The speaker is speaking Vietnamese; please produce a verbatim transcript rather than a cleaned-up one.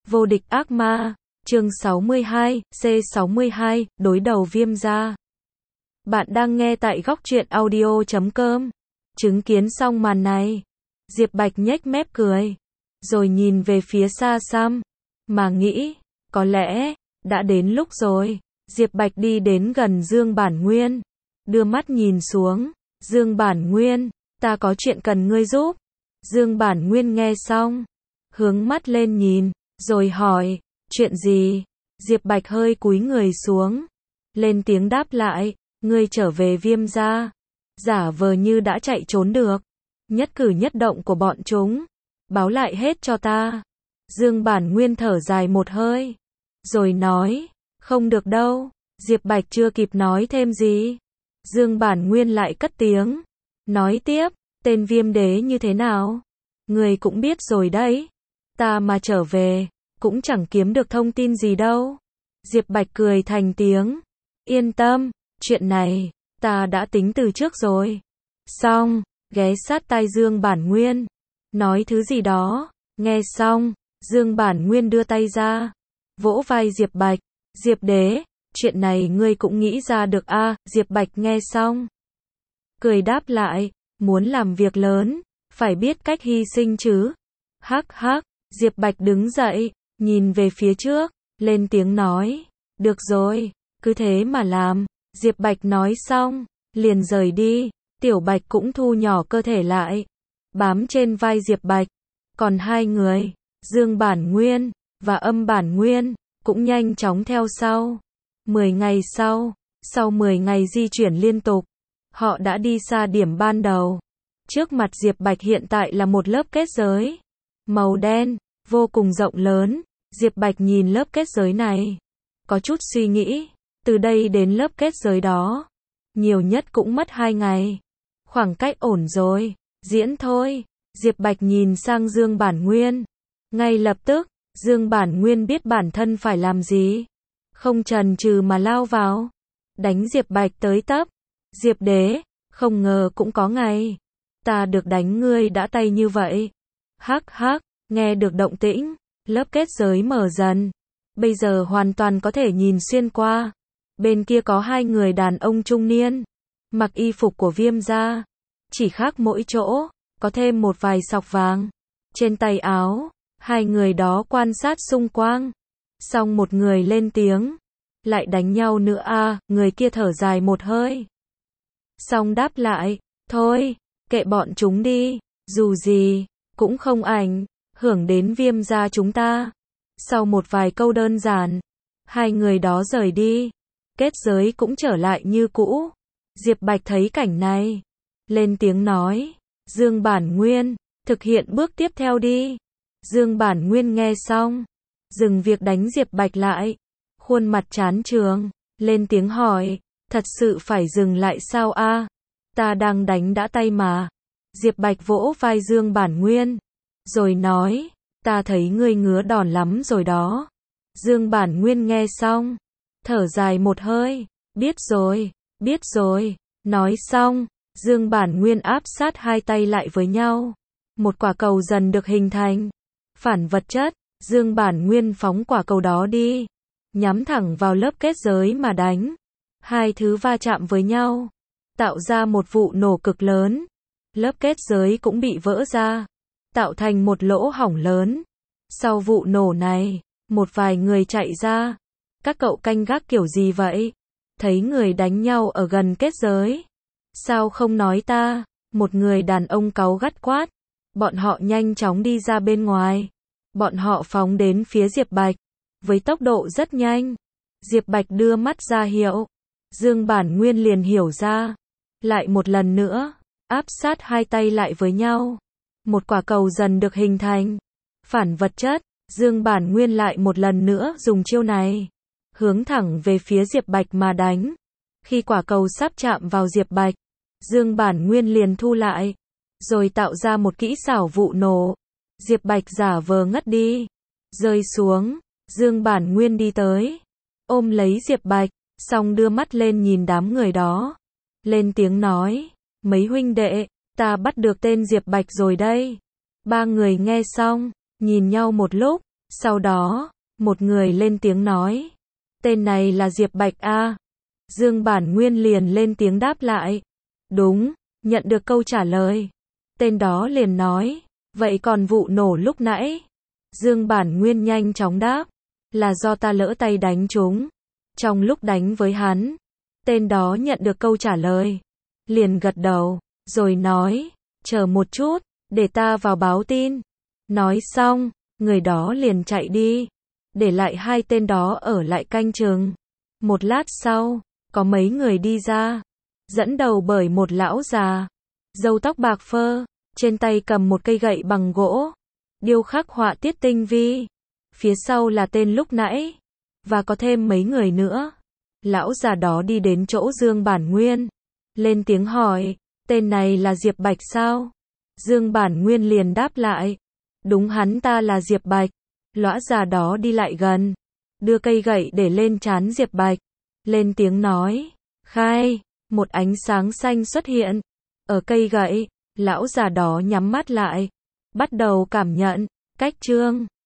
Vô địch ác ma, chương sáu mươi hai, C sáu mươi hai, đối đầu Viêm gia. Bạn đang nghe tại góc truyện audio chấm com. Chứng kiến xong màn này, Diệp Bạch nhếch mép cười, rồi nhìn về phía xa xăm, mà nghĩ, có lẽ, đã đến lúc rồi. Diệp Bạch đi đến gần Dương Bản Nguyên, đưa mắt nhìn xuống, Dương Bản Nguyên, ta có chuyện cần ngươi giúp. Dương Bản Nguyên nghe xong, hướng mắt lên nhìn, rồi hỏi, chuyện gì? Diệp Bạch hơi cúi người xuống, lên tiếng đáp lại, ngươi trở về Viêm gia, giả vờ như đã chạy trốn được, nhất cử nhất động của bọn chúng, báo lại hết cho ta. Dương Bản Nguyên thở dài một hơi, rồi nói, không được đâu. Diệp Bạch chưa kịp nói thêm gì, Dương Bản Nguyên lại cất tiếng, nói tiếp, tên Viêm đế như thế nào? Người cũng biết rồi đấy, ta mà trở về, cũng chẳng kiếm được thông tin gì đâu. Diệp Bạch cười thành tiếng, yên tâm, chuyện này, ta đã tính từ trước rồi. Xong, ghé sát tai Dương Bản Nguyên, nói thứ gì đó, nghe xong, Dương Bản Nguyên đưa tay ra, vỗ vai Diệp Bạch, Diệp đế, chuyện này ngươi cũng nghĩ ra được a? À? Diệp Bạch nghe xong, cười đáp lại, muốn làm việc lớn, phải biết cách hy sinh chứ. Hắc hắc, Diệp Bạch đứng dậy, nhìn về phía trước, lên tiếng nói, được rồi, cứ thế mà làm. Diệp Bạch nói xong, liền rời đi, Tiểu Bạch cũng thu nhỏ cơ thể lại, bám trên vai Diệp Bạch, còn hai người, Dương Bản Nguyên, và Âm Bản Nguyên, cũng nhanh chóng theo sau. Mười ngày sau, sau mười ngày di chuyển liên tục, họ đã đi xa điểm ban đầu. Trước mặt Diệp Bạch hiện tại là một lớp kết giới, màu đen, vô cùng rộng lớn. Diệp Bạch nhìn lớp kết giới này, có chút suy nghĩ, từ đây đến lớp kết giới đó, nhiều nhất cũng mất hai ngày. Khoảng cách ổn rồi, diễn thôi. Diệp Bạch nhìn sang Dương Bản Nguyên. Ngay lập tức, Dương Bản Nguyên biết bản thân phải làm gì. Không chần chừ mà lao vào, đánh Diệp Bạch tới tấp. Diệp đế, không ngờ cũng có ngày, ta được đánh ngươi đã tay như vậy. Hắc hắc, nghe được động tĩnh, lớp kết giới mở dần. Bây giờ hoàn toàn có thể nhìn xuyên qua. Bên kia có hai người đàn ông trung niên, mặc y phục của Viêm gia, chỉ khác mỗi chỗ, có thêm một vài sọc vàng trên tay áo. Hai người đó quan sát xung quanh, xong một người lên tiếng, lại đánh nhau nữa à? Người kia thở dài một hơi, xong đáp lại, thôi, kệ bọn chúng đi, dù gì cũng không ảnh hưởng đến Viêm gia chúng ta. Sau một vài câu đơn giản, hai người đó rời đi, kết giới cũng trở lại như cũ. Diệp Bạch thấy cảnh này, lên tiếng nói, Dương Bản Nguyên, thực hiện bước tiếp theo đi. Dương Bản Nguyên nghe xong, dừng việc đánh Diệp Bạch lại, khuôn mặt chán chường, lên tiếng hỏi, thật sự phải dừng lại sao a? À? Ta đang đánh đã tay mà. Diệp Bạch vỗ vai Dương Bản Nguyên, rồi nói, ta thấy ngươi ngứa đòn lắm rồi đó. Dương Bản Nguyên nghe xong, thở dài một hơi, biết rồi, biết rồi. Nói xong, Dương Bản Nguyên áp sát hai tay lại với nhau, một quả cầu dần được hình thành. Phản vật chất, Dương Bản Nguyên phóng quả cầu đó đi, nhắm thẳng vào lớp kết giới mà đánh. Hai thứ va chạm với nhau, tạo ra một vụ nổ cực lớn. Lớp kết giới cũng bị vỡ ra, tạo thành một lỗ hổng lớn. Sau vụ nổ này, một vài người chạy ra. Các cậu canh gác kiểu gì vậy? Thấy người đánh nhau ở gần kết giới, sao không nói ta? Một người đàn ông cáu gắt quát. Bọn họ nhanh chóng đi ra bên ngoài. Bọn họ phóng đến phía Diệp Bạch, với tốc độ rất nhanh. Diệp Bạch đưa mắt ra hiệu. Dương Bản Nguyên liền hiểu ra. Lại một lần nữa, áp sát hai tay lại với nhau. Một quả cầu dần được hình thành. Phản vật chất, Dương Bản Nguyên lại một lần nữa dùng chiêu này, hướng thẳng về phía Diệp Bạch mà đánh. Khi quả cầu sắp chạm vào Diệp Bạch, Dương Bản Nguyên liền thu lại, rồi tạo ra một kỹ xảo vụ nổ. Diệp Bạch giả vờ ngất đi, rơi xuống. Dương Bản Nguyên đi tới, ôm lấy Diệp Bạch, xong đưa mắt lên nhìn đám người đó, lên tiếng nói, mấy huynh đệ, ta bắt được tên Diệp Bạch rồi đây. Ba người nghe xong, nhìn nhau một lúc, Sau đó, một người lên tiếng nói. Tên này là Diệp Bạch a. Dương Bản Nguyên liền lên tiếng đáp lại. Đúng, nhận được câu trả lời. Tên đó liền nói. Vậy còn vụ nổ lúc nãy? Dương Bản Nguyên nhanh chóng đáp. Là do ta lỡ tay đánh chúng. Trong lúc đánh với hắn, tên đó nhận được câu trả lời. Liền gật đầu, rồi nói. Chờ một chút, để ta vào báo tin. Nói xong, người đó liền chạy đi. Để lại hai tên đó ở lại canh chừng. Một lát sau, có mấy người đi ra. Dẫn đầu bởi một lão già. Râu tóc bạc phơ. Trên tay cầm một cây gậy bằng gỗ. Điêu khắc họa tiết tinh vi. Phía sau là tên lúc nãy. Và có thêm mấy người nữa. Lão già đó đi đến chỗ Dương Bản Nguyên. Lên tiếng hỏi. Tên này là Diệp Bạch sao? Dương Bản Nguyên liền đáp lại. Đúng, hắn ta là Diệp Bạch. Lão già đó đi lại gần. Đưa cây gậy để lên trán Diệp Bạch. Lên tiếng nói. Khai. Một ánh sáng xanh xuất hiện. Ở cây gậy. Lão già đó nhắm mắt lại. Bắt đầu cảm nhận. Cách chương.